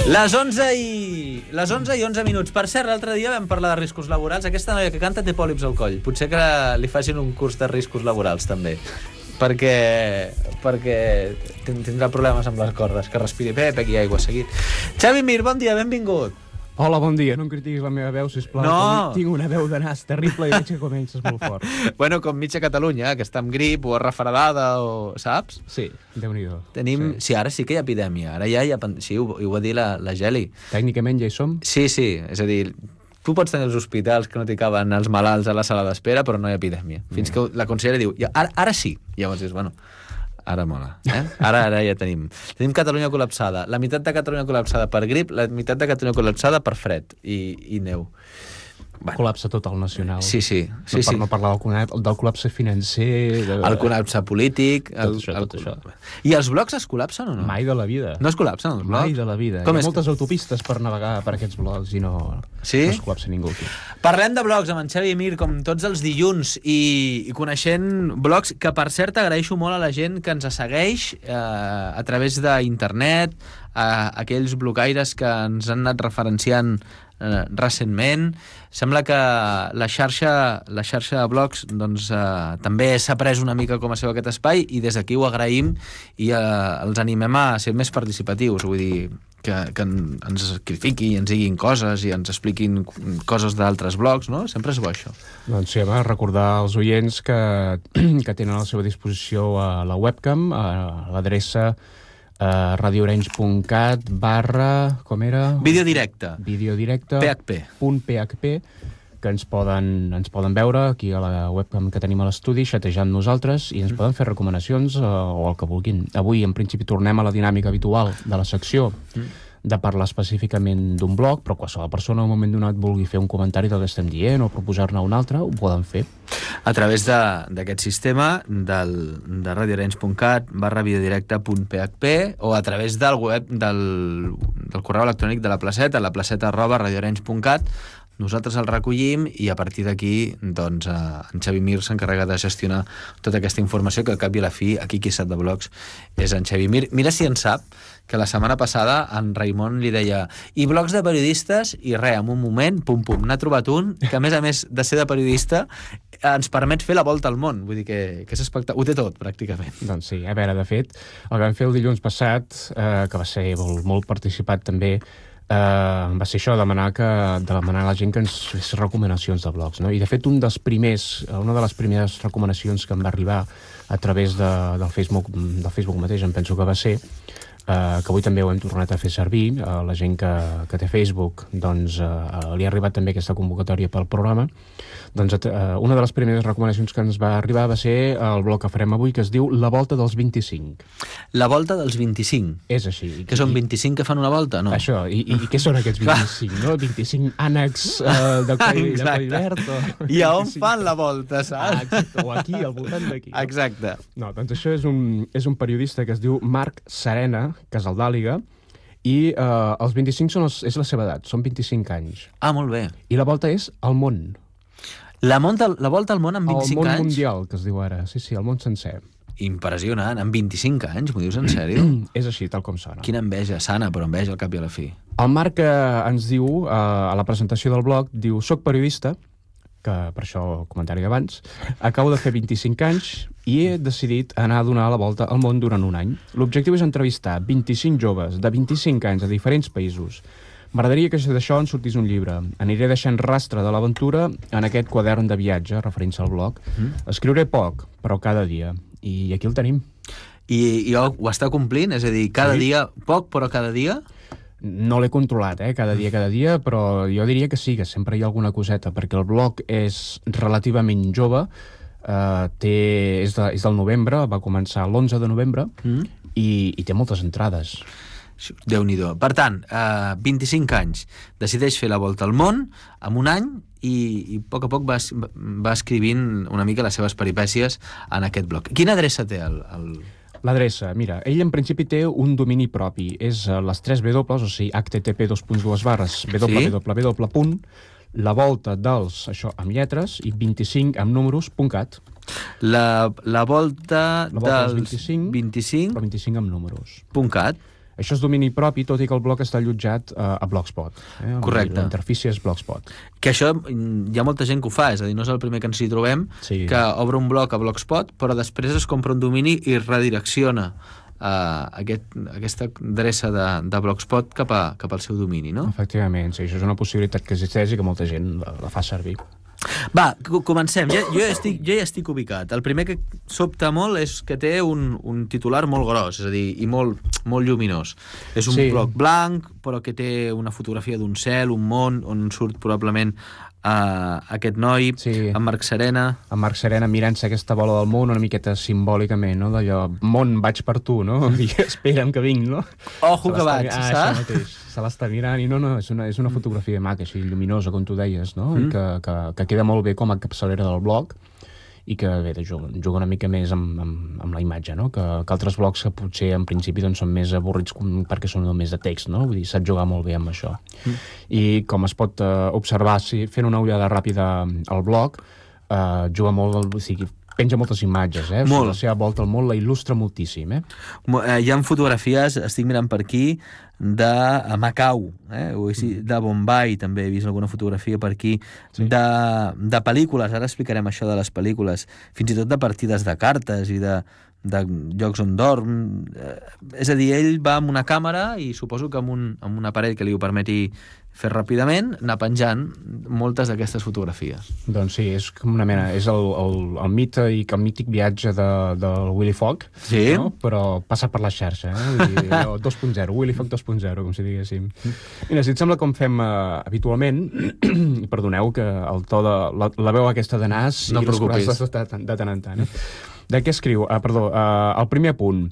Les 11 i 11 minuts. Per cert, l'altre dia vam parlar de riscos laborals. Aquesta noia que canta té pòlips al coll. Potser que li facin un curs de riscos laborals, també. Perquè tindrà problemes amb les cordes. Que respiri bé, pegui aigua seguit. Xavi Mir, bon dia, benvingut. Hola, bon dia. No em critiquis la meva veu, sisplau. No. Tinc una veu de nas terrible i veig que comences molt fort. Bueno, com mitja Catalunya, que està amb grip o refredada, o saps? Sí, Déu-n'hi-do. Tenim... Sí, ara sí que hi ha epidèmia. Ara ja hi ha... Sí, ho va dir la Geli. Tècnicament ja hi som? Sí, és a dir... Tu pots tenir els hospitals que no t'hi caben els malalts a la sala d'espera, però no hi ha epidèmia. Fins que la consellera diu, ara sí. Llavors dius, bueno, ara mola. Ara ja tenim. Tenim Catalunya col·lapsada. La meitat de Catalunya col·lapsada per grip, la meitat de Catalunya col·lapsada per fred i neu. Bueno. Col·lapse total nacional. Sí. Per no parlar del col·lapse financer... El col·lapse polític... Tot això. I els blocs es col·lapsen o no? Mai de la vida. No es col·lapsen els blocs? Mai de la vida. Hi ha moltes autopistes per navegar per aquests blocs i no es col·lapsa ningú aquí. Parlem de blogs amb en Xavi Mir, com tots els dilluns, i coneixent blogs que, per cert, agraeixo molt a la gent que ens segueix a través d'internet, aquells blogaires que ens han anat referenciant recentment. Sembla que la xarxa de blogs doncs, també s'ha pres una mica com a seu aquest espai i des d'aquí ho agraïm i els animem a ser més participatius, vull dir que ens critiquin i ens diguin coses i ens expliquin coses d'altres blogs, no? Sempre és bo això. Doncs sí, home, recordar als oients que tenen a la seva disposició la webcam, l'adreça radioarenys.cat / com era? Videodirecte. PHP, que ens poden veure aquí a la webcam que tenim a l'estudi, xatejant nosaltres, i ens poden fer recomanacions o el que vulguin. Avui, en principi, tornem a la dinàmica habitual de la secció de parlar específicament d'un blog, però qualsevol persona en un moment donat vulgui fer un comentari del que estem dient o proposar-ne un altre, ho poden fer. A través d'aquest sistema de radioarenys.cat / videodirecte.php o a través del web del correu electrònic de la placeta, @radioarenys.cat. Nosaltres el recollim i a partir d'aquí doncs, en Xavi Mir s'encarrega de gestionar tota aquesta informació que al cap i a la fi aquí qui sap de blogs és en Xavi Mir. Mira si en sap que la setmana passada en Raimon li deia i blogs de periodistes i res, en un moment, pum, n'ha trobat un que a més de ser de periodista ens permet fer la volta al món. Vull dir que és espectacular. Ho té tot, pràcticament. Doncs sí, a veure, de fet, el que vam fer el dilluns passat, que va ser molt participat també, va ser això, demanar a la gent que ens fes recomanacions de blogs, no? I de fet una de les primeres recomanacions que em va arribar a través del Facebook mateix, em penso que va ser, que avui també ho hem tornat a fer servir, la gent que té Facebook doncs li ha arribat també aquesta convocatòria pel programa. Doncs una de les primeres recomanacions que ens va arribar va ser el blog que farem avui, que es diu La Volta dels 25. La Volta dels 25? És així. Que són 25 que fan una volta, no? Això, i què són aquests 25, no? 25 ànecs de coll verd. I a on fan la volta, saps? Exacte, o aquí, al voltant d'aquí. Exacte. No, doncs això és un periodista que es diu Marc Serena, Casaldàliga, i els 25 és la seva edat, són 25 anys. Ah, molt bé. I la volta és al món. La volta al món amb 25 anys? El món mundial, que es diu ara. Sí, el món sencer. Impressionant, amb 25 anys, m'ho dius en sèrio? És així, tal com sona. Quina enveja, sana, però enveja al cap i a la fi. El Marc ens diu, a la presentació del blog, diu, soc periodista, que per això el comentari d'abans, acabo de fer 25 anys i he decidit anar a donar la volta al món durant un any. L'objectiu és entrevistar 25 joves de 25 anys a diferents països. M'agradaria que d'això en sortís un llibre. Aniré deixant rastre de l'aventura en aquest quadern de viatge, referint-se al blog. Escriuré poc, però cada dia. I aquí el tenim. I ho està complint? És a dir, cada dia, poc, però cada dia? No l'he controlat, cada dia, però jo diria que sí, que sempre hi ha alguna coseta, perquè el blog és relativament jove, és del novembre, va començar l'11 de novembre, i té moltes entrades. Déu-n'hi-do. Per tant, 25 anys, decideix fer la volta al món en un any i a poc va escrivint una mica les seves peripècies en aquest blog. Quina adreça té L'adreça, mira, ell en principi té un domini propi, és les 3 W, o sigui, http://www. La volta dels, això amb lletres, i 25 amb números.cat. La volta dels 25, però 25 amb números. .cat. Això és domini propi, tot i que el blog està allotjat a Blogspot. Correcte. La interfície és Blogspot. Que això hi ha molta gent que ho fa, és a dir, no és el primer que ens hi trobem, que obre un blog a Blogspot, però després es compra un domini i redirecciona aquesta adreça de Blogspot cap al seu domini, no? Efectivament, sí, això és una possibilitat que existeix i que molta gent la fa servir. Va, comencem. Jo ja estic ubicat. El primer que sobta molt és que té un titular molt gros, és a dir, i molt lluminós. És un bloc blanc, però que té una fotografia d'un cel, un món, on surt probablement aquest noi, en Marc Serena. En Marc Serena mirant-se aquesta bola del món una miqueta simbòlicament, no? D'allò, món, vaig per tu, no? I espera'm que vinc, no? Ojo que vaig, saps? Això mateix. Se l'està mirant i no, és una fotografia maca, així, lluminosa, com tu deies, no? I que queda molt bé com a capçalera del blog i que bé, juga una mica més amb la imatge, no? Que altres blogs que potser en principi doncs, són més avorrits perquè són només de text, no? Vull dir, sap jugar molt bé amb això. I com es pot observar, fent una ullada ràpida al blog, juga molt, o sigui, penja moltes imatges, Molt. La seva volta al món la il·lustra moltíssim, Hi ha fotografies, estic mirant per aquí, de Macau, de Bombay, també he vist alguna fotografia per aquí, de pel·lícules, ara explicarem això de les pel·lícules, fins i tot de partides de cartes i de llocs on dorm. És a dir, ell va amb una càmera i suposo que amb un aparell que li ho permeti fer ràpidament, anar penjant moltes d'aquestes fotografies. Doncs sí, és com una mena, és el mite i el mític viatge del Willy Fogg, no? Però passa per la xarxa, Vull dir, 2.0, Willy Fogg 2.0, com si diguéssim. Mira, si et sembla com fem habitualment, i perdoneu que el to de la veu aquesta de nas no i les curases de tant en tant. De què escriu? El primer punt.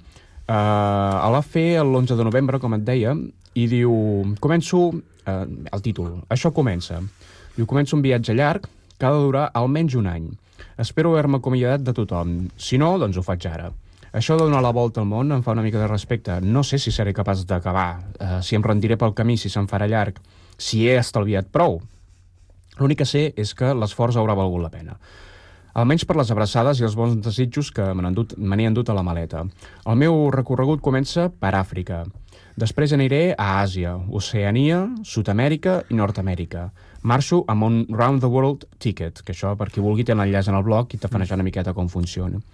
El va fer l'11 de novembre, com et deia, i diu, començo el títol, això comença. Diu, començo un viatge llarg que ha de durar almenys un any. Espero haver-me acomiadat de tothom. Si no, doncs ho faig ara. Això de donar la volta al món em fa una mica de respecte. No sé si seré capaç d'acabar, si em rendiré pel camí, si se'm farà llarg, si he estalviat prou. L'únic que sé és que l'esforç haurà valgut la pena. Almenys per les abraçades i els bons desitjos que me n'he endut a la maleta. El meu recorregut comença per Àfrica. Després aniré a Àsia, Oceania, Sud-amèrica i Nord-amèrica. Marxo amb un Round the World Ticket, que això, per qui vulgui, té l'enllaç en el blog i t'afanejar una miqueta com funciona.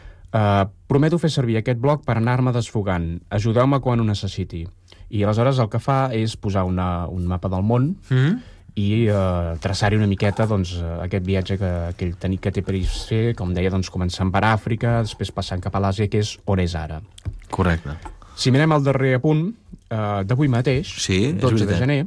Prometo fer servir aquest blog per anar-me desfogant. Ajudeu-me quan ho necessiti. I aleshores el que fa és posar un mapa del món i traçar-hi una miqueta doncs, aquest viatge que ell té per fer, com deia, doncs, començant per Àfrica, després passant cap a l'Àsia, que és on és ara. Correcte. Si mirem el darrer apunt, d'avui mateix, 12 de gener,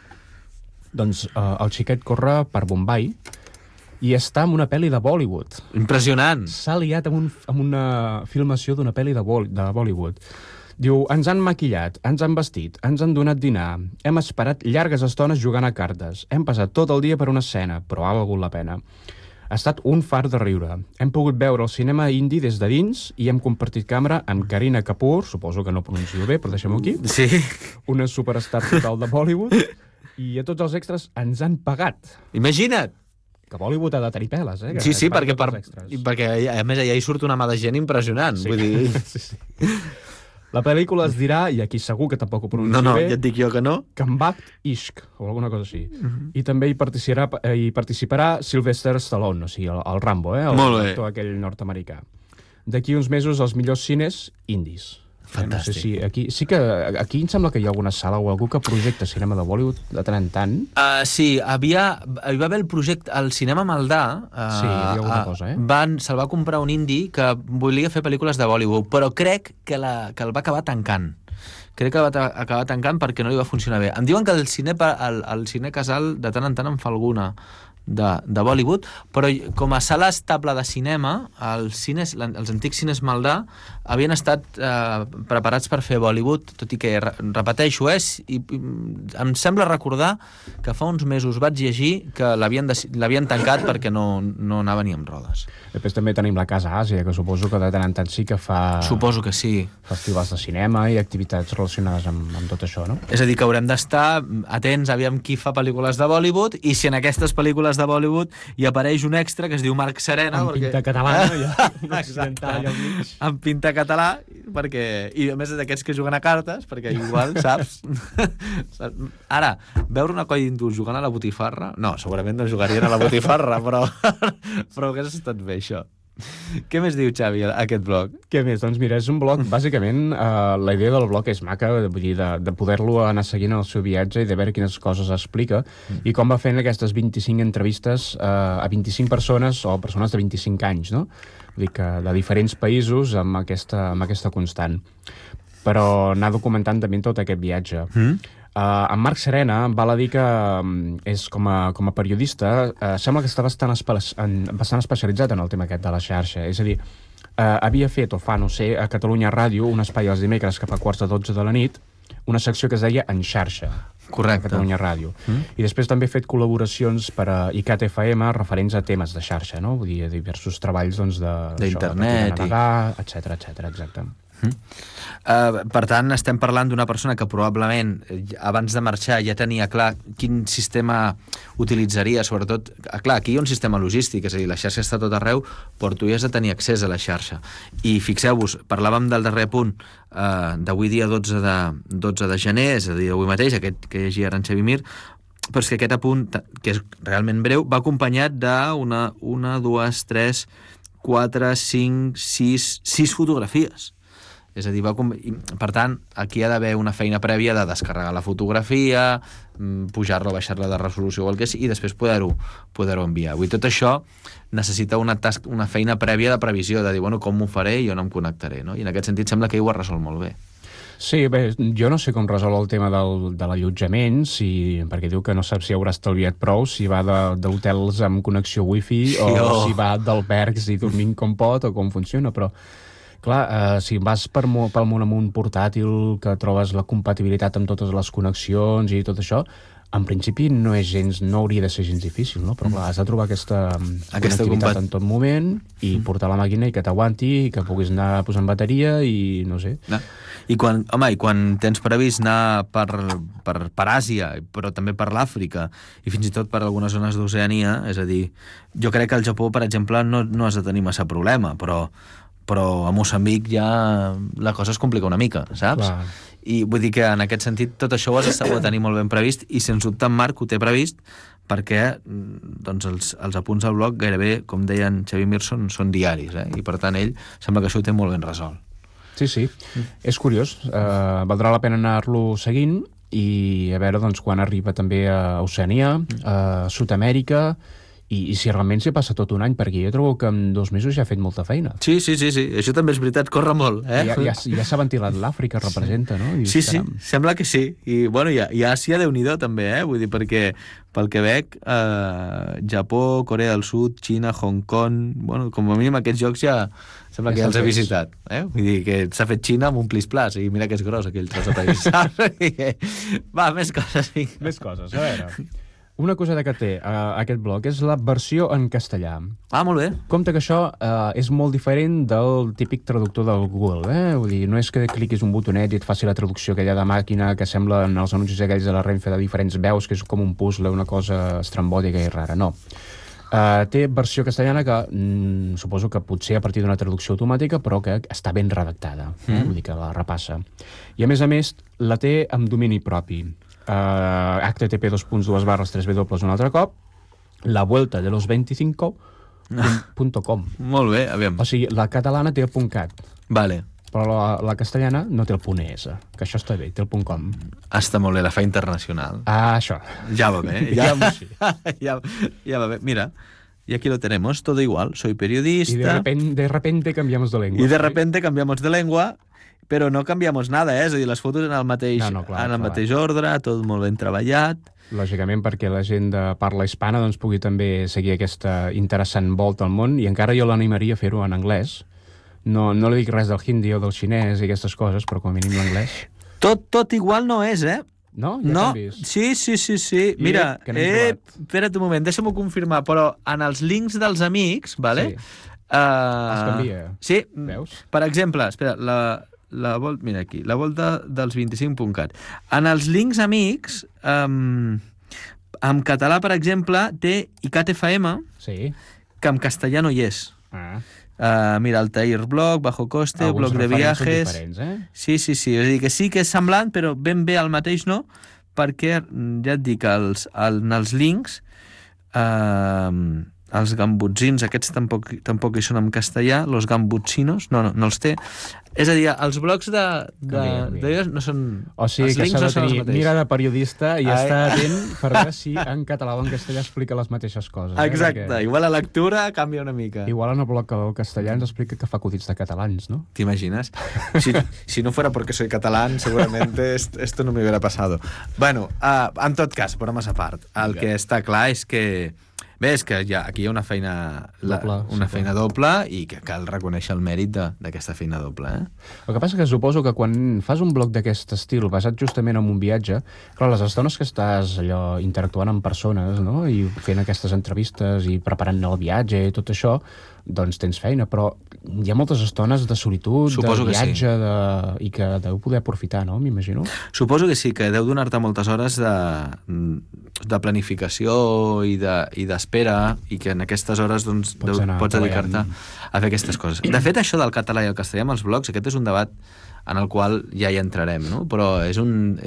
doncs el xiquet corre per Bombay i està en una pel·li de Bollywood. Impressionant! S'ha liat amb una filmació d'una pel·li de Bollywood. Diu, ens han maquillat, ens han vestit, ens han donat dinar, hem esperat llargues estones jugant a cartes, hem passat tot el dia per una escena, però ha valgut la pena. Ha estat un far de riure. Hem pogut veure el cinema indi des de dins i hem compartit càmera amb Kareena Kapoor, suposo que no pronuncio bé, però deixem-ho aquí. Sí. Una superstar total de Bollywood. I a tots els extras ens han pagat. Imagina't! Que Bollywood ha de tenir peles, Sí, perquè a més allà hi surt una mà de gent impressionant. Sí. Vull dir... Sí. La pel·lícula es dirà, i aquí segur que tampoc ho pronuncio bé... No, ja et dic jo que no. Kambakt Ishq, o alguna cosa així. I també hi participarà Sylvester Stallone, o sigui, el Rambo, el actor aquell nord-americà. D'aquí uns mesos, els millors cines indis. Fantàstic. No sé si aquí em sembla que hi ha alguna sala o algú que projecta cinema de Bollywood de tant en tant. Sí, hi va haver el projecte, el Cinema Maldà. Sí, hi ha alguna cosa, se'l va comprar un indi que volia fer pel·lícules de Bollywood, però crec que el va acabar tancant. Crec que va acabar tancant perquè no li va funcionar bé. Em diuen que el cine Casal de tant en tant en fa alguna de Bollywood, però com a sala estable de cinema, els antics cines Maldà havien estat preparats per fer Bollywood, tot i que, repeteixo, i em sembla recordar que fa uns mesos vaig llegir que l'havien tancat perquè no anava ni amb rodes. Després també tenim la Casa Àsia, que suposo que de tant en tant sí que fa... Suposo que sí. Festivals de cinema i activitats relacionades amb tot això, no? És a dir, que haurem d'estar atents, aviam qui fa pel·lícules de Bollywood, i si en aquestes pel·lícules de Bollywood i apareix un extra que es diu Marc Serena. Amb pinta catalana, ja. Occidental, amb pinta català, perquè... I a més d'aquests que juguen a cartes, perquè igual, saps? Ara, veure una colla d'hindús jugant a la botifarra... No, segurament no jugarien a la botifarra, però hagués estat bé, això. Què més diu, Xavi, aquest blog? Què més? Doncs mira, és un blog, bàsicament, la idea del blog és maca, vull dir, de poder-lo anar seguint el seu viatge i de veure quines coses explica, i com va fent aquestes 25 entrevistes a 25 persones, o persones de 25 anys, no? Vull dir que de diferents països amb aquesta constant. Però anar documentant també tot aquest viatge. En Marc Serena val a dir que és com a periodista, sembla que està bastant especialitzat en el tema aquest de la xarxa. És a dir, havia fet, o fa, no sé, a Catalunya Ràdio, un espai els dimecres cap a 11:45 de la nit, una secció que es deia En xarxa. Correcte. A Catalunya Ràdio. I després també ha fet col·laboracions per a ICAT FM referents a temes de xarxa, no? Vull dir, diversos treballs d'internet, de navegar, etcètera, exacte. Per tant, estem parlant d'una persona que probablement abans de marxar ja tenia clar quin sistema utilitzaria, sobretot, clar, aquí hi ha un sistema logístic, és a dir, la xarxa està tot arreu, però tu ja has de tenir accés a la xarxa. I fixeu-vos, parlàvem del darrer punt d'avui dia 12 de gener, és a dir, avui mateix, aquest que llegia en Xavi Mir, però és que aquest apunt, que és realment breu, va acompanyat d'una, 2, 3, 4, 5, 6 fotografies. És a dir, per tant, aquí hi ha d'haver una feina prèvia de descarregar la fotografia, pujar-la o baixar-la de resolució o el que sigui, i després poder-ho enviar. Vull dir, tot això necessita una feina prèvia de previsió, de dir, bueno, com m'ho faré i on em connectaré, no? I en aquest sentit sembla que ell ho ha resolt molt bé. Sí, bé, jo no sé com resol el tema de l'allotjament, perquè diu que no sap si haurà estalviat prou, si va d'hotels amb connexió wifi o si va d'albergs i dormint com pot o com funciona, però clar, si vas pel món amb un portàtil que trobes la compatibilitat amb totes les connexions i tot això, en principi no hauria de ser gens difícil, no? Però clar, has de trobar aquesta connectivitat en tot moment i portar la màquina i que t'aguanti i que puguis anar posant bateria i no sé. I quan tens previst anar per Àsia, però també per l'Àfrica i fins i tot per algunes zones d'Oceania, és a dir, jo crec que al Japó, per exemple, no has de tenir massa problema, però a Moçambic ja la cosa es complica una mica, saps? Clar. I vull dir que en aquest sentit tot això ho has de tenir molt ben previst i sens dubte en Marc ho té previst perquè doncs, els apunts al blog gairebé, com deia en Xavi Mir, són diaris, i per tant ell sembla que això ho té molt ben resolt. Sí. És curiós. Valdrà la pena anar-lo seguint i a veure doncs, quan arriba també a Oceania, a Sud-amèrica, i si realment s'hi passa tot un any, perquè jo trobo que en 2 mesos ja ha fet molta feina. Sí, això també és veritat, corre molt. Ja s'ha ventilat l'Àfrica, representa, no? Sí, sembla que sí. I bueno, i Àsia, Déu-n'hi-do, també, vull dir, perquè pel que veig, Japó, Corea del Sud, Xina, Hong Kong, bueno, com a mínim aquests jocs ja sembla que ja els he visitat. Vull dir que s'ha fet Xina amb un plis-plas, i mira que és gros aquell tros de país. Va, més coses. Més coses, a veure. Una coseta que té aquest blog és la versió en castellà. Molt bé. Compte que això és molt diferent del típic traductor del Google, Vull dir, no és que cliquis un botonet i et faci la traducció aquella de màquina que sembla en els anuncis aquells de la Renfe de diferents veus, que és com un puzzle, una cosa estrambòtica i rara. No. Té versió castellana que suposo que potser a partir d'una traducció automàtica, però que està ben redactada. Vull dir que la repassa. I a més, la té amb domini propi. http://3w un altre cop, la vuelta de los 25.com. Molt bé, aviam. O sigui, la catalana té el .cat. Vale. Però la castellana no té el .es, que això està bé, té el .com. Està molt bé, la fa internacional. Això. Ja va bé. Ja va bé. Mira, y aquí lo tenemos, todo igual. Soy periodista. Y de repente cambiamos de lengua. Y de repente cambiamos de lengua, però no canviamos nada, És a dir, les fotos en el mateix ordre, tot molt ben treballat. Lògicament, perquè la gent de parla hispana doncs, pugui també seguir aquesta interessant volta al món, i encara jo l'animaria a fer-ho en anglès. No li dic res del hindi o del xinès i aquestes coses, però com a mínim l'anglès. Tot igual no és, No? Ja canvis. Sí. Mira, espera't un moment, deixa'm-ho confirmar, però en els links dels amics, vale? Sí. Es canvia. Sí. Veus? Per exemple, espera, mira aquí, la volta dels 25.cat. En els links amics En català, per exemple, té ICAT FM, Sí. que en castellà no hi és. Ah. Mira, Altair Blog, Bajo Coste, Alguns Blog de referents són Viajes... diferents, eh? Sí. És a dir, que sí que és semblant, però ben bé el mateix no, perquè, ja et dic, en els links, els gambutzins, aquests tampoc hi són en castellà, los gambutsinos, no els té. És a dir, els blogs de no són... O sigui els que links s'ha no de són els tenir mateixos. mira de periodista i Ai. estar atent per veure si en català o en castellà explica les mateixes coses. Exacte, Perquè igual la lectura canvia una mica. igual en el blog del castellà ens explica que fa acudits de catalans, no? ¿Te Si no fuera porque soy catalán, seguramente esto no me hubiera pasado. Bueno, en tot cas, bromes a part, el que està clar és que bé, és que aquí hi ha una feina feina doble i que cal reconèixer el mèrit d'aquesta feina doble. El que passa que suposo que quan fas un blog d'aquest estil basat justament en un viatge, clar, les estones que estàs allò interactuant amb persones, no?, i fent aquestes entrevistes i preparant el viatge i tot això, doncs tens feina, però hi ha moltes estones de solitud, Suposo de viatge, que i que deu poder aprofitar, no?, m'imagino. Suposo que sí, que deu donar-te moltes hores de planificació i d'espera, i que en aquestes hores doncs, pots dedicar-te a fer aquestes coses. De fet, això del català i el castellà amb els blogs, aquest és un debat en el qual ja hi entrarem, no? Però és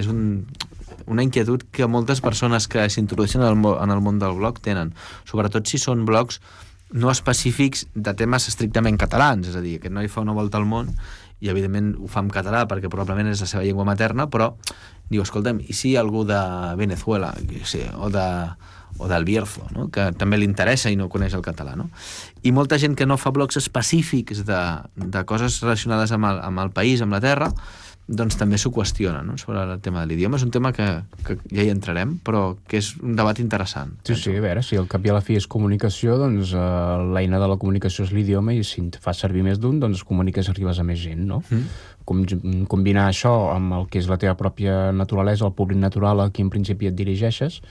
una inquietud que moltes persones que s'introdueixen en el món del blog tenen, sobretot si són blogs no específics de temes estrictament catalans, és a dir, que no hi fa una volta al món i evidentment ho fa en català perquè probablement és la seva llengua materna, però diu, escolta'm, i si algú de Venezuela o del Bierzo, no?, que també li interessa i no coneix el català, no? I molta gent que no fa blogs específics de coses relacionades amb el país, amb la terra, doncs també s'ho qüestiona, no?, sobre el tema de l'idioma. És un tema que ja hi entrarem, però que és un debat interessant. Sí, a veure, si al cap i a la fi és comunicació, doncs l'eina de la comunicació és l'idioma i si fas servir més d'un, doncs comuniques i arribes a més gent, no? Combinar això amb el que és la teva pròpia naturalesa, el públic natural a qui en principi et dirigeixes,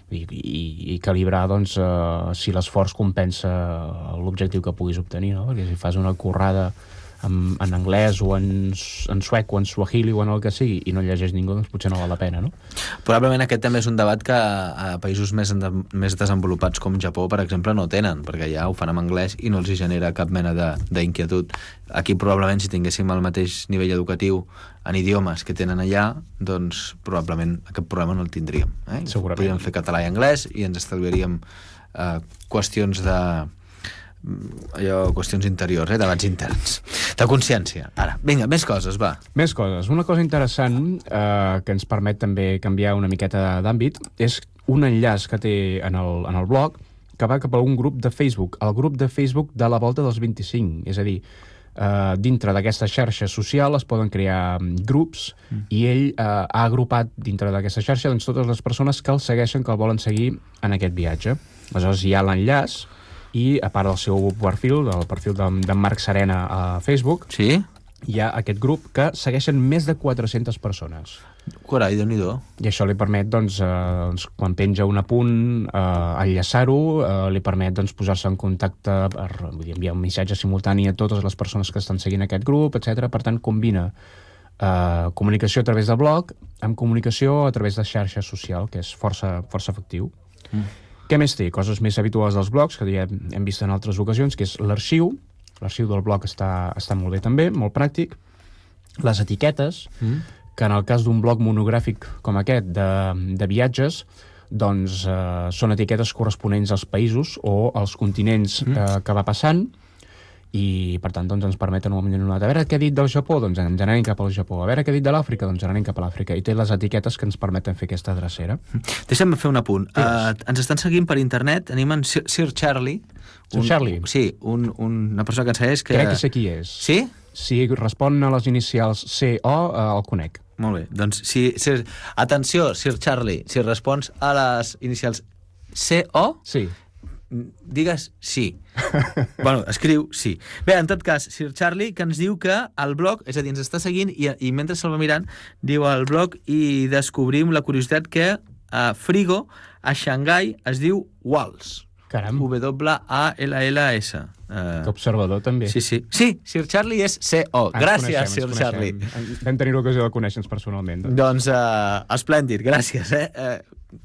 i calibrar, doncs, si l'esforç compensa l'objectiu que puguis obtenir, no? Perquè si fas una currada en anglès o en suec o en suahili o en el que sigui i no llegeix ningú, doncs potser no val la pena, no? Probablement aquest també és un debat que a països més desenvolupats com Japó, per exemple, no tenen, perquè ja ho fan en anglès i no els hi genera cap mena d'inquietud. Aquí probablement si tinguéssim el mateix nivell educatiu en idiomes que tenen allà, doncs probablement aquest problema no el tindríem. Segurament. Podríem fer català i anglès i ens estalviaríem qüestions interiors, debats interns, de consciència. Ara, vinga, més coses, va. Més coses. Una cosa interessant que ens permet també canviar una miqueta d'àmbit és un enllaç que té en el blog que va cap a un grup de Facebook, el grup de Facebook de la Volta dels 25. És a dir, dintre d'aquesta xarxa social es poden crear grups i ell ha agrupat dintre d'aquesta xarxa doncs, totes les persones que el segueixen, que el volen seguir en aquest viatge. Aleshores hi ha l'enllaç i a part del seu perfil, del perfil d'en Marc Serena a Facebook, sí? Hi ha aquest grup que segueixen més de 400 persones. Carai, Déu-n'hi-do. I això li permet, doncs, quan penja un apunt, enllaçar-ho, li permet doncs, posar-se en contacte, vull dir, enviar un missatge simultani a totes les persones que estan seguint aquest grup, etc. Per tant, combina comunicació a través de blog amb comunicació a través de xarxa social, que és força efectiu. Què més té? Coses més habituals dels blogs, que ja hem vist en altres ocasions, que és l'arxiu. L'arxiu del blog està molt bé també, molt pràctic. Les etiquetes, que en el cas d'un blog monogràfic com aquest de viatges, doncs són etiquetes corresponents als països o als continents que va passant, i per tant doncs, ens permeten un moment donat, a veure què ha dit del Japó, doncs ens anem cap al Japó, a veure què ha dit de l'Àfrica, doncs anem cap a l'Àfrica, i té les etiquetes que ens permeten fer aquesta drecera. Deixa'm fer un apunt. Ens estan seguint per internet, tenim en Sir Charlie. Sir Charlie? Sí, una persona que ens segueix que... Crec que sé qui és. Sí? Si respon a les inicials CO, el conec. Molt bé, doncs atenció, Sir Charlie, si respons a les inicials CO... Sí. Digues sí. Bueno, escriu sí. Bé, en tot cas, Sir Charlie, que ens diu que el blog, és a dir, ens està seguint i mentre se'l va mirant, diu al blog i descobrim la curiositat que Frigo a Xangai es diu Walls. Caram. W-A-L-L-S. Que observador, també. Sí, Sir Charlie és C-O. Gràcies, Sir Charlie. Vam tenir l'ocasió de conèixer-nos personalment. Doncs esplèndid, gràcies.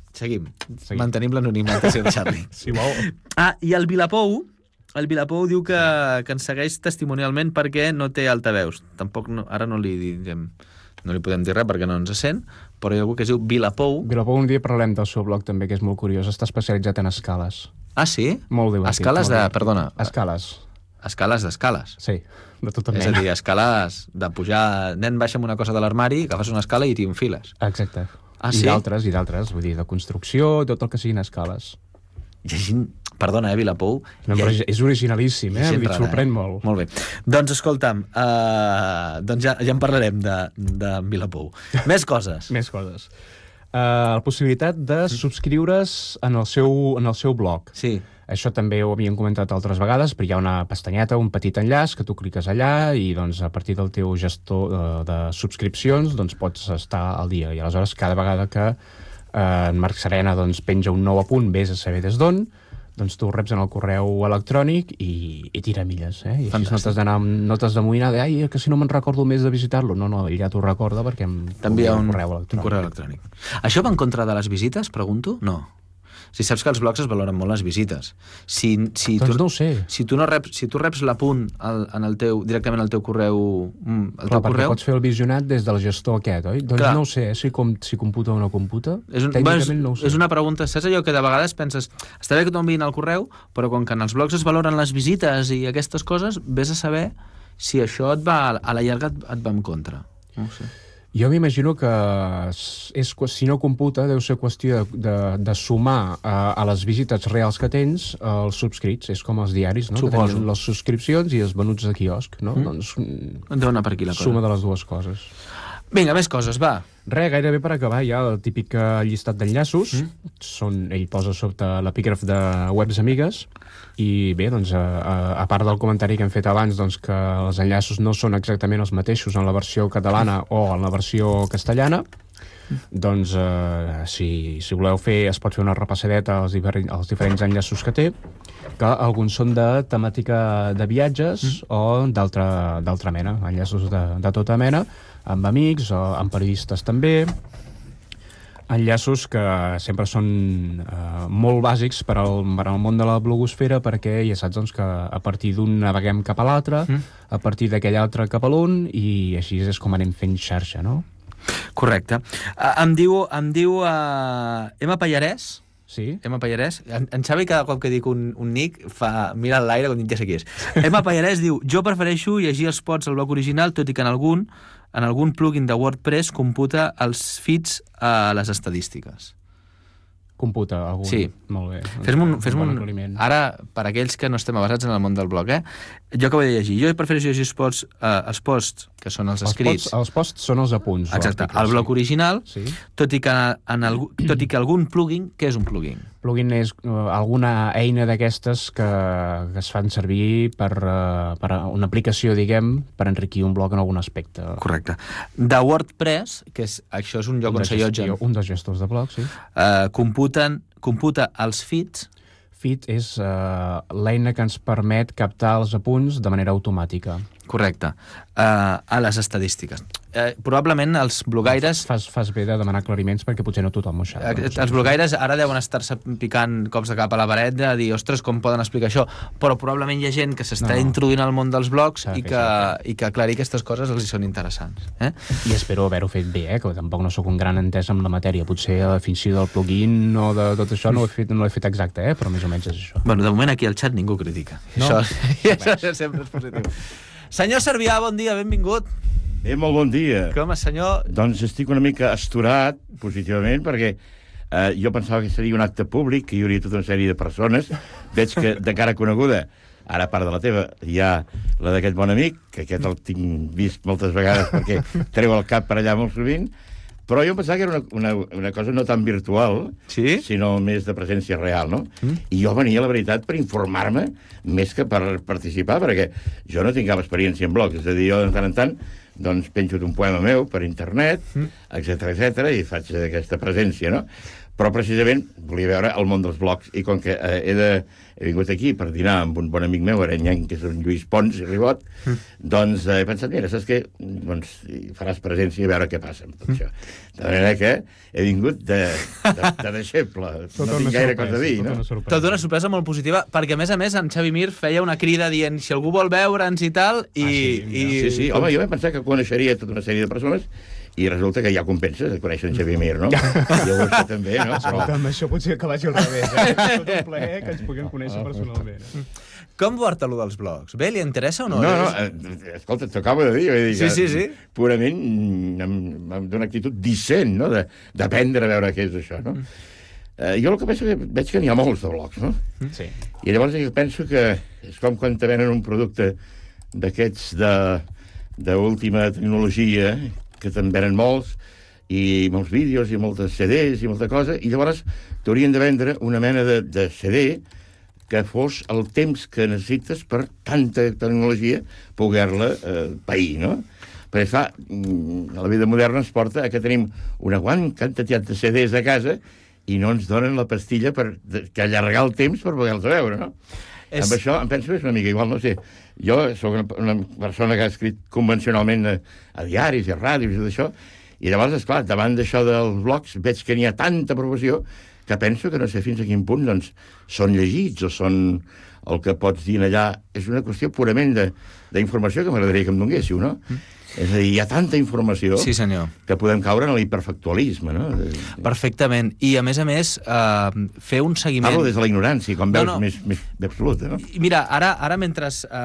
seguim. Mantenim l'anonimat de Sir Charlie. Si vol. I el Vilapou diu que ens segueix testimonialment perquè no té altaveus. Tampoc, ara no li podem dir res perquè no ens sent, però hi ha algú que es diu Vilapou. Vilapou, un dia parlem del seu blog també, que és molt curiós. Està especialitzat en escales. Ah, sí? Molt divertit. Escales de... Perdona. Escales. Escales d'escales. Sí, de tota mena. És a dir, escales de pujar... Nen, baixa'm una cosa de l'armari, agafes una escala i t'hi enfiles. Exacte. Ah, sí? I d'altres, vull dir, de construcció, tot el que siguin escales. Llegint... Perdona, Vilapou. No, però és originalíssim, Em sorprèn molt. Molt bé. Doncs escolta'm, doncs ja en parlarem de Vilapou. Més coses. Més coses. La possibilitat de subscriure's en el seu blog. Sí. Això també ho havíem comentat altres vegades, però hi ha una pestanyeta, un petit enllaç que tu cliques allà i doncs, a partir del teu gestor de subscripcions doncs, pots estar al dia. I aleshores cada vegada que en Marc Serena doncs, penja un nou apunt, vés a saber des d'on, doncs tu ho reps en el correu electrònic i tira milles, I així no t'has d'amoïnar que si no me'n recordo més de visitar-lo. No, ell ja t'ho recorda perquè t'envia un correu electrònic. Això va en contra de les visites, pregunto? No. Si saps que els blogs es valoren molt les visites. Doncs no ho sé. Si tu reps l'apunt directament al teu correu... Perquè pots fer el visionat des del gestor aquest, oi? Doncs no ho sé, si computa o no computa. Tècnicament no ho sé. És una pregunta, saps allò que de vegades penses està bé que t'enviïn al correu, però com que en els blogs es valoren les visites i aquestes coses, vés a saber si això a la llarga et va en contra. No ho sé. Jo m'imagino que si no computa deu ser qüestió de sumar a les visites reals que tens els subscrits. És com els diaris, no? Suposo. Que tenen les subscripcions i els venuts de quiosc, no? Doncs deu anar per aquí la cosa. Suma de les dues coses. Vinga, més coses, va. Gairebé per acabar ja el típic llistat d'enllaços. Ell posa sota l'epígraf de webs amigues i bé, doncs, a part del comentari que hem fet abans, doncs, que els enllaços no són exactament els mateixos en la versió catalana o en la versió castellana, doncs si voleu fer, es pot fer una repassadeta als diferents enllaços que té, que alguns són de temàtica de viatges o d'altra mena, enllaços de tota mena, amb amics o amb periodistes també, enllaços que sempre són molt bàsics per al món de la blogosfera, perquè ja saps doncs, que a partir d'un naveguem cap a l'altre, a partir d'aquell altre cap a l'un, i així és com anem fent xarxa, no? Correcte. Em diu Emma Pallarès. Sí? Emma Pallarès. En Xavi cada cop que dic un nick mira a l'aire com dic ja sé qui és. Emma Pallarès diu: jo prefereixo llegir els pods al blog original, tot i que en algun plugin de WordPress computa els feeds a les estadístiques. Computa algun? Sí. Molt bé. Fes-me ara, per aquells que no estem avasats en el món del blog, jo acabo de llegir. Jo prefereixo llegir els posts, que són els escrits. Els posts són els apunts. Exacte. El blog original, tot i que algun plugin... Què és un plugin? Plugin és alguna eina d'aquestes que es fan servir per una aplicació, diguem, per enriquir un blog en algun aspecte. Correcte. De WordPress, això és un lloc on s'allotgen... Un dels gestors de blogs, sí. Computa els feeds. Feed és l'eina que ens permet captar els apunts de manera automàtica. Correcte. A les estadístiques. Probablement els blogaires... Fas bé de demanar aclariments perquè potser no tothom ho sap. Els blogaires ara deuen estar-se picant cops de cap a la paret de dir, ostres, com poden explicar això? Però probablement hi ha gent que s'està introduint al món dels blogs i que aclarir aquestes coses els hi són interessants. I espero haver-ho fet bé, que tampoc no sóc un gran entès en la matèria. Potser a la definició del plugin o de tot això no l'he fet exacte, però més o menys és això. Bueno, de moment aquí al xat ningú critica. No? Això sempre és positiu. Senyor Servià, bon dia, benvingut. Molt bon dia. Com, senyor? Doncs estic una mica astorat, positivament, perquè jo pensava que seria un acte públic, que hi hauria tota una sèrie de persones. Veig que de cara coneguda, ara a part de la teva, hi ha la d'aquest bon amic, que aquest el tinc vist moltes vegades perquè treu el cap per allà molt sovint, però jo em pensava que era una cosa no tan virtual, sinó més de presència real, no? I jo venia, la veritat, per informar-me més que per participar, perquè jo no tinc cap experiència en blogs, és a dir, jo de tant en tant doncs penjo un poema meu per internet, etc, i faig aquesta presència, no? Però precisament volia veure el món dels blogs, i com que he vingut aquí per dinar amb un bon amic meu, arenyenc, que és en Lluís Pons i Ribot, doncs he pensat, mira, saps què? Doncs faràs presència a veure què passa amb tot això. De manera que he vingut de deixeble, no tinc gaire cosa a dir, no? Tot una sorpresa molt positiva, perquè a més en Xavi Mir feia una crida dient si algú vol veure'ns i tal, Sí, home, jo vaig pensar que coneixeria tota una sèrie de persones i resulta que ja compensa de conèixer en Xavi Mir, no? Jo vostè també, no? Escolta'm, això potser que vagi al revés, Tot un plaer que ens puguem conèixer personalment. Com porta allò dels blogs? Bé, li interessa o no? No, escolta, t'ho acabo de dir. Sí. Purament d'una actitud dicent, no? D'aprendre a veure què és això, no? Jo el que penso que veig que n'hi ha molts de blogs, no? Sí. I llavors jo penso que és com quan te venen un producte d'aquests d'última tecnologia, que te'n venen molts, i molts vídeos, i moltes CDs, i molta cosa, i llavors t'haurien de vendre una mena de CD que fos el temps que necessites per tanta tecnologia poder-la pair, no? Perquè, clar, la vida moderna ens porta a que tenim una quantitat de CDs a casa i no ens donen la pastilla que allargar el temps per poder-los veure, no? Amb això, em penso que és una mica igual, no sé. Jo soc una persona que ha escrit convencionalment a diaris i a ràdios i tot això, i llavors, esclar, davant d'això dels blogs veig que n'hi ha tanta professió que penso que no sé fins a quin punt doncs, són llegits o són el que pots dir allà. És una qüestió purament d'informació que m'agradaria que em donéssiu, no? És a dir, hi ha tanta informació que podem caure en l'hiperfactualisme, no? Perfectament. I, a més, fer un seguiment... Parlo des de la ignorància, com veus més absoluta, no? Mira, ara mentre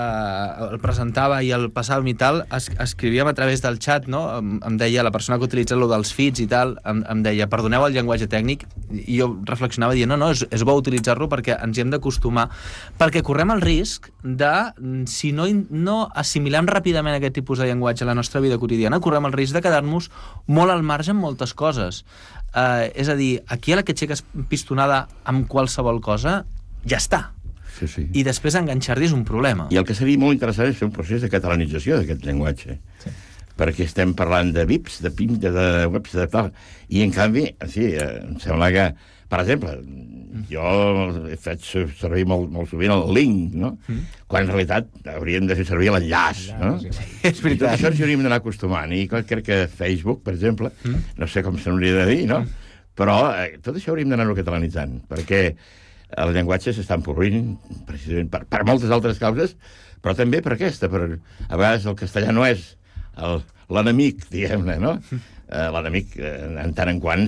el presentava i el passàvem i tal, escrivíem a través del xat, no? Em deia, la persona que utilitza allò dels feeds i tal, em deia, perdoneu el llenguatge tècnic, i jo reflexionava dient, no, és bo utilitzar-lo perquè ens hi hem d'acostumar, perquè correm el risc de, si no assimilem ràpidament aquest tipus de llenguatge a la nostra vida quotidiana, correm el risc de quedar-nos molt al marge en moltes coses. És a dir, aquí a la que aixeques pistonada amb qualsevol cosa, ja està. Sí. I després enganxar-hi és un problema. I el que seria molt interessant és fer un procés de catalanització d'aquest llenguatge. Sí. Perquè estem parlant de VIPs, de PIM, de webs, de tal. I, en canvi, sí, em sembla que, per exemple, jo faig servir molt sovint el link, no? Quan en realitat hauríem de fer servir l'enllaç, no? És veritat. I tot això ens hauríem d'anar acostumant. I crec que Facebook, per exemple, no sé com se n'hauria de dir, no? Però tot això hauríem d'anar-ho catalanitzant, perquè el llenguatge s'està empobrint, precisament per moltes altres causes, però també per aquesta. A vegades el castellà no és l'enemic, diguem-ne, no? L'enemic, en tant en quant,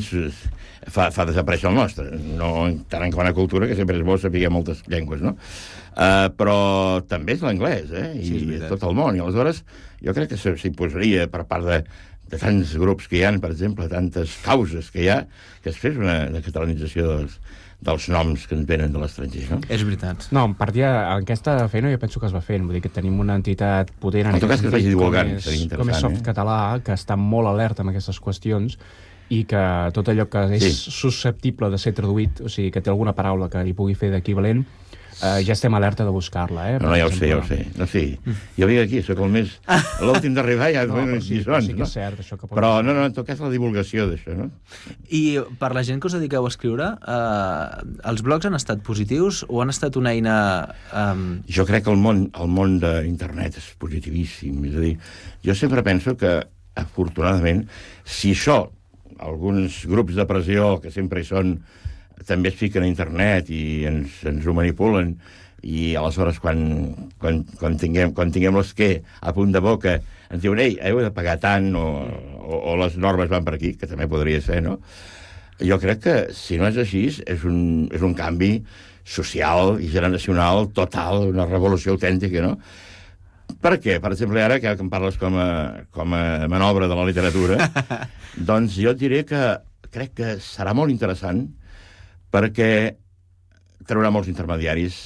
fa desaparèixer el nostre. No en tant en quant a cultura, que sempre és bo saber moltes llengües, no? Però també és l'anglès, i tot el món. I aleshores jo crec que s'imposaria per part de tants grups que hi ha, per exemple, tantes causes que hi ha, que es fes una catalanització dels noms que ens venen de l'estranger, no? És veritat. No, en part aquesta feina jo penso que es va fent. Vull dir que tenim una entitat potent... En tot cas que es vagi divulgant, seria interessant. Com és Softcatalà, que està molt alerta amb aquestes qüestions i que tot allò que és susceptible de ser traduït, o sigui, que té alguna paraula que li pugui fer d'equivalent, ja estem alerta de buscar-la, No, ja ho sé. No, sí. Jo vinc aquí, sóc el més... L'últim d'arribar ja dono unes lliçons, no? Però, no, en tot cas, la divulgació d'això, no? I per la gent que us dediqueu a escriure, els blogs han estat positius o han estat una eina... Jo crec que el món d'internet és positivíssim. És a dir, jo sempre penso que, afortunadament, si això, alguns grups de pressió que sempre hi són, també es fiquen a internet i ens ho manipulen, i aleshores quan tinguem l'esquer a punt de boca ens diuen, ei, heu de pagar tant, o les normes van per aquí, que també podria ser, no? Jo crec que, si no és així, és un canvi social i generacional total, una revolució autèntica, no? Per què? Per exemple, ara que em parles com a manobra de la literatura, doncs jo et diré que crec que serà molt interessant perquè traurà molts intermediaris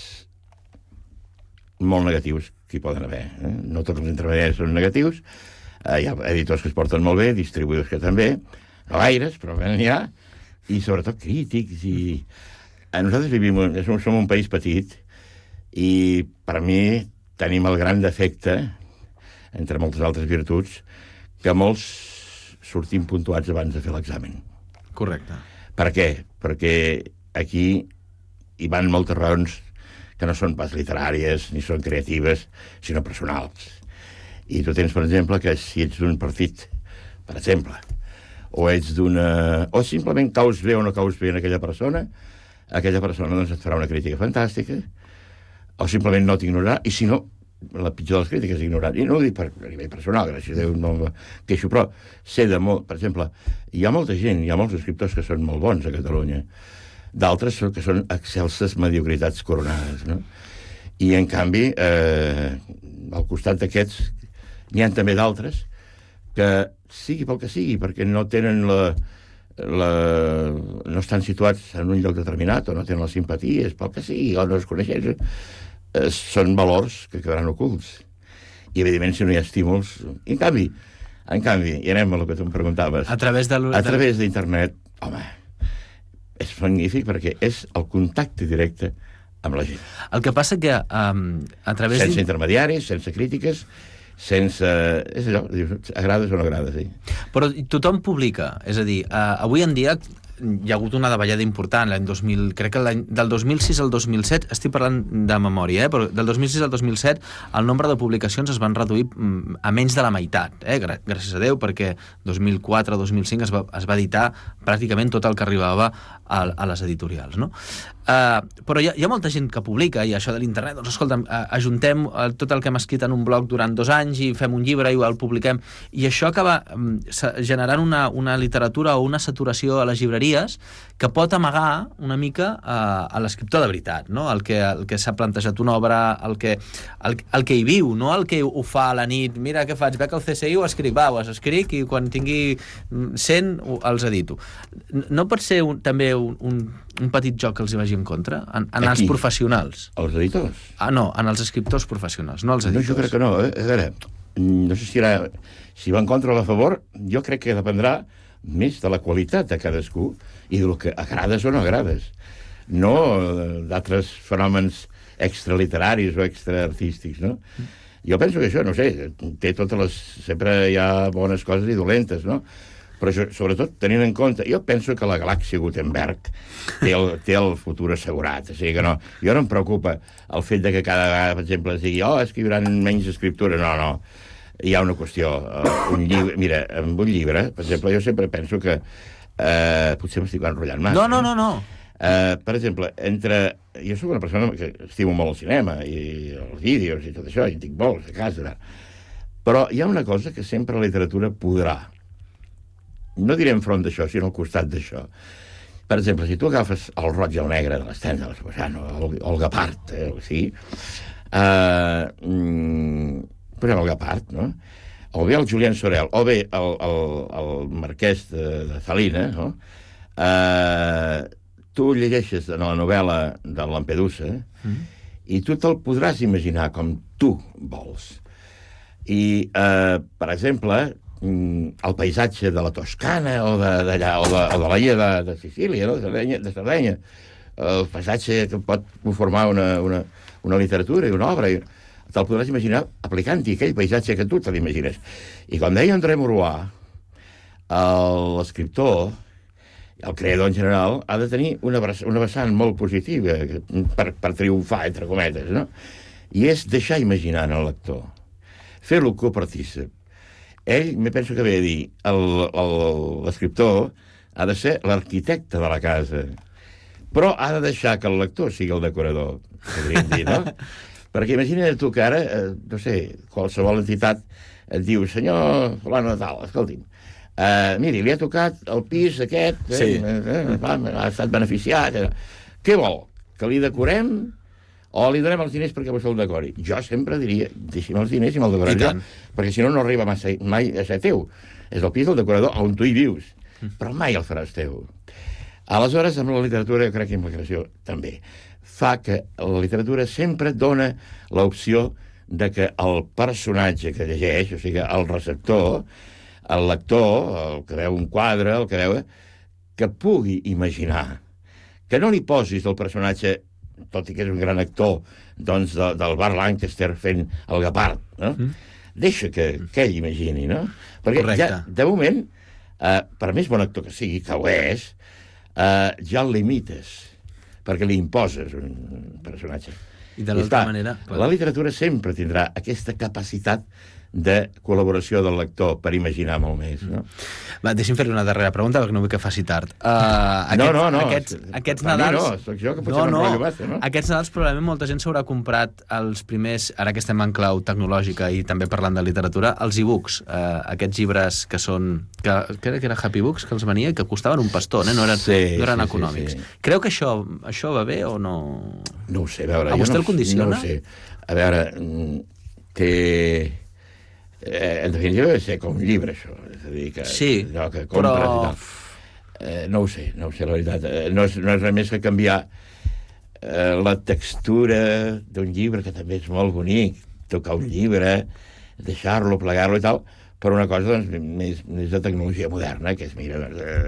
molt negatius que hi poden haver. No tots els intermediaris són negatius, hi ha editors que es porten molt bé, distribuïdors que també, no gaires, però n'hi ha, i sobretot crítics. Nosaltres som un país petit, i per mi tenim el gran defecte, entre moltes altres virtuts, que molts sortim puntuats abans de fer l'examen. Correcte. Per què? Perquè aquí hi van moltes raons que no són pas literàries ni són creatives, sinó personals. I tu tens, per exemple, que si ets d'un partit, per exemple, o ets d'una... o simplement caus bé o no caus bé en aquella persona doncs et farà una crítica fantàstica, o simplement no t'ignorarà, i si no, la pitjor de les crítiques és ignorar. I no ho dic a nivell personal, gràcies a Déu no em queixo, però sé de molt... Per exemple, hi ha molta gent, hi ha molts escriptors que són molt bons a Catalunya, d'altres que són excelses mediocritats coronades, no? I, en canvi, al costat d'aquests, n'hi ha també d'altres que, sigui pel que sigui, perquè no tenen no estan situats en un lloc determinat, o no tenen les simpaties, pel que sigui, o no es coneixen, són valors que quedaran ocults. I, evidentment, si no hi ha estímuls... En canvi, i anem a el que tu em preguntaves... A través d'internet, home, és magnífic perquè és el contacte directe amb la gent. El que passa que a través... Sense intermediaris, sense crítiques, sense... És allò, dius, agrades o no agrades, sí. Però tothom publica, és a dir, avui en dia hi ha hagut una davallada important l'any 2000, crec que del 2006 al 2007, estic parlant de memòria, però del 2006 al 2007 el nombre de publicacions es van reduir a menys de la meitat, gràcies a Déu, perquè 2004-2005 es va editar pràcticament tot el que arribava a les editorials, no? Però hi ha molta gent que publica, i això de l'internet, doncs escolta'm, ajuntem tot el que hem escrit en un blog durant 2 anys i fem un llibre i el publiquem, i això acaba generant una literatura o una saturació a les llibreries que pot amagar una mica a l'escriptor de veritat, no? El que s'ha plantejat una obra, el que hi viu, no el que ho fa a la nit, mira què faig, veig el CSI, ho escric, ho escric, i quan tingui 100 els edito. No pot ser també un petit joc que els hi vagi en contra? En els professionals. Els editors? No, en els escriptors professionals, no els editors. No, jo crec que no. A veure, no sé si va en contra o a favor, jo crec que dependrà més de la qualitat de cadascú i del que agrades o no agrades. No d'altres fenòmens extraliteraris o extraartístics, no? Jo penso que això, no sé, té totes les... Sempre hi ha bones coses i dolentes, no? Però això, sobretot, tenint en compte... Jo penso que la galàxia Gutenberg té el futur assegurat. O sigui que no... Jo no em preocupa el fet de que cada vegada, per exemple, es digui escriuran menys escriptura. No. Hi ha una qüestió. Un llibre... Mira, amb un llibre, per exemple, jo sempre penso que... potser m'estic enrotllant massa. No. Per exemple, jo soc una persona que estimo molt el cinema i els vídeos i tot això, i en tinc molts a casa. Però hi ha una cosa que sempre la literatura podrà. No diré enfront d'això, sinó al costat d'això. Per exemple, si tu agafes el roig i el negre de l'Stendhal, o el Gapart, o sigui, posem el Gapart, no? O bé el Julien Sorel, o bé el marquès de Salina, no? Tu llegeixes en la novel·la de Lampedusa i tu te'l podràs imaginar com tu vols. I, per exemple, el paisatge de la Toscana o d'allà, o de l'illa de Sicília, no? de Sardenya, el paisatge que pot formar una literatura i una obra, te'l podràs imaginar aplicant-hi aquell paisatge que tu te l'imagines. I com deia André Maurois, l'escriptor, el creador en general, ha de tenir una vessant molt positiva per triomfar, entre cometes, no? I és deixar imaginar el lector, fer-lo copartícip. Ell, me penso que ve a dir, l'escriptor ha de ser l'arquitecte de la casa, però ha de deixar que el lector sigui el decorador, podríem dir, no? Perquè imagina't tu que ara, no sé, qualsevol entitat et diu, senyor fulano de tal, escolti'm, miri, li ha tocat el pis aquest, ha estat beneficiat, què vol? Que li decorem o li donem els diners perquè vostè el decori? Jo sempre diria, deixi'm els diners i me'l decoraré, perquè si no, no arriba mai a ser teu. És el pis del decorador on tu hi vius, però mai el faràs teu. Aleshores, amb la literatura, jo crec que amb la creació també, fa que la literatura sempre dona l'opció de que el personatge que llegeix, o sigui, el receptor, el lector, el que veu un quadre, el que veu, que pugui imaginar, que no li posis el personatge, tot i que és un gran actor, doncs del Burt Lancaster fent el Gapart, no? Deixa que ell imagini, no? Perquè ja, de moment, per més bon actor que sigui, que ho és, ja el limites, perquè li imposes un personatge. I de l'altra manera... La literatura sempre tindrà aquesta capacitat de col·laboració del lector per imaginar molt més, no? Va, deixi'm fer-li una darrera pregunta, perquè no vull que faci tard. Aquests Nadals... No, soc jo que potser m'enrotllo massa, no? Aquests Nadals probablement molta gent s'haurà comprat els primers, ara que estem en clau tecnològica i també parlant de literatura, els e-books, aquests llibres que són... Crec que eren Happy Books, que els venia i que costaven un pastó, no eren econòmics. Creu que això va bé o no? No ho sé, a veure... A vostè el condiciona? No ho sé. A veure, en definitiva deve ser com un llibre, això. És a dir, que, allò que compres i tal. No ho sé, la veritat. No és res més que canviar la textura d'un llibre, que també és molt bonic, tocar un llibre, deixar-lo, plegar-lo i tal, per una cosa doncs, més de tecnologia moderna, que és, mira...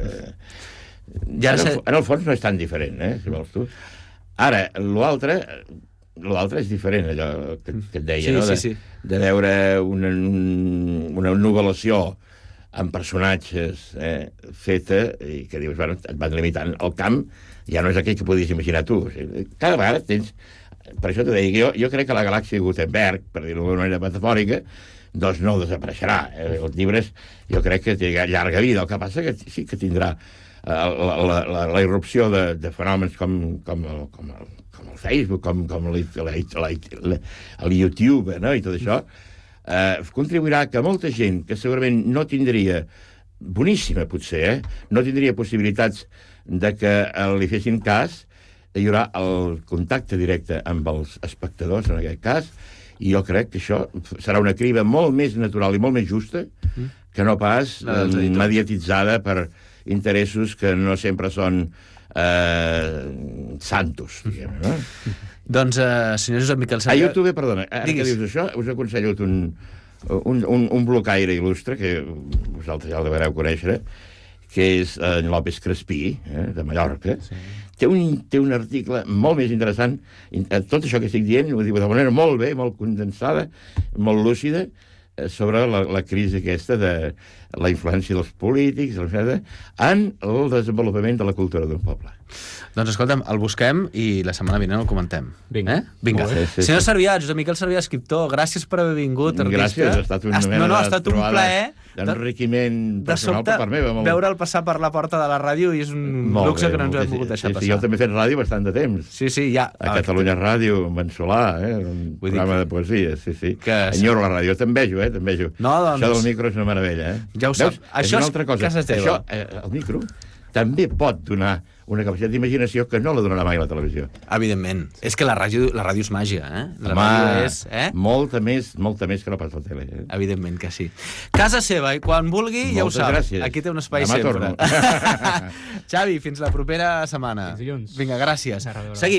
En el fons no és tan diferent, si vols tu. Ara, l'altre és diferent, allò que et deia, no? De veure una novel·lació amb personatges feta i que dius, bueno, et van limitant el camp, ja no és aquell que podies imaginar tu. Cada vegada tens... Per això t'ho deia, jo crec que la galàxia de Gutenberg, per dir-ho d'una manera metafòrica, doncs no desapareixerà. Els llibres jo crec que té llarga vida. El que passa que sí que tindrà la irrupció de fenòmens com el Facebook, com el YouTube, no? I tot això, contribuirà que molta gent que segurament no tindria, boníssima potser, no tindria possibilitats de que li fessin cas, hi haurà el contacte directe amb els espectadors, en aquest cas, i jo crec que això serà una criba molt més natural i molt més justa que no pas mediatitzada per interessos que no sempre són santos, diguem, no? Doncs, senyor Josep Miquel Sarrià... A YouTube, perdona, ara que dius això, us aconsello un blocaire il·lustre, que vosaltres ja el deureu conèixer, que és en López Crespí, de Mallorca. Té un article molt més interessant. Tot això que estic dient ho diu de manera molt bé, molt condensada, molt lúcida, sobre la crisi aquesta de la influència dels polítics en el desenvolupament de la cultura d'un poble. Doncs escolta'm, el busquem i la setmana vinent el comentem. Vinga. Vinga. Senyor Sarrià, Josep Miquel Sarrià, escriptor, gràcies per haver vingut. Gràcies, ha estat una mena ha estat un plaer d'enriquiment personal per part meva. Veure'l passar per la porta de la ràdio i és un luxe que no ens hem pogut deixar passar. Jo també he fet ràdio bastant de temps. Sí, ja. A Catalunya Ràdio, amb en Solà, un programa de poesia, sí. Enyoro la ràdio, t'envejo, t'envejo. Això del micro és una meravella, Ja ho sap. Això és casa teva. El micro també pot donar una capacitat d'imaginació que no la donarà mai la televisió. Evidentment. És que la ràdio és màgia, La ràdio és... Molta més que no pas la tele. Evidentment que sí. Casa seva, i quan vulgui, ja ho sap. Gràcies. Aquí té un espai Demà sempre. torno. Xavi, fins la propera setmana. Fins dilluns. Vinga, gràcies. Seguim.